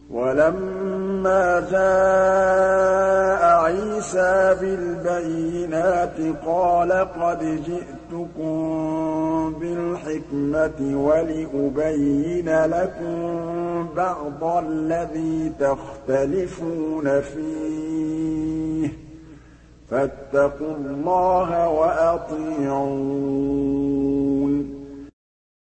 وَلَمَّا جَاءَ عِيسَىٰ بِالْبَيِّنَاتِ قَالَ قَدْ جِئْتُكُم بِالْحِكْمَةِ وَلِأُبَيِّنَ لَكُم بَعْضَ الَّذِي تَخْتَلِفُونَ فِيهِ ۖ فَاتَّقُوا اللَّهَ وَأَطِيعُونِ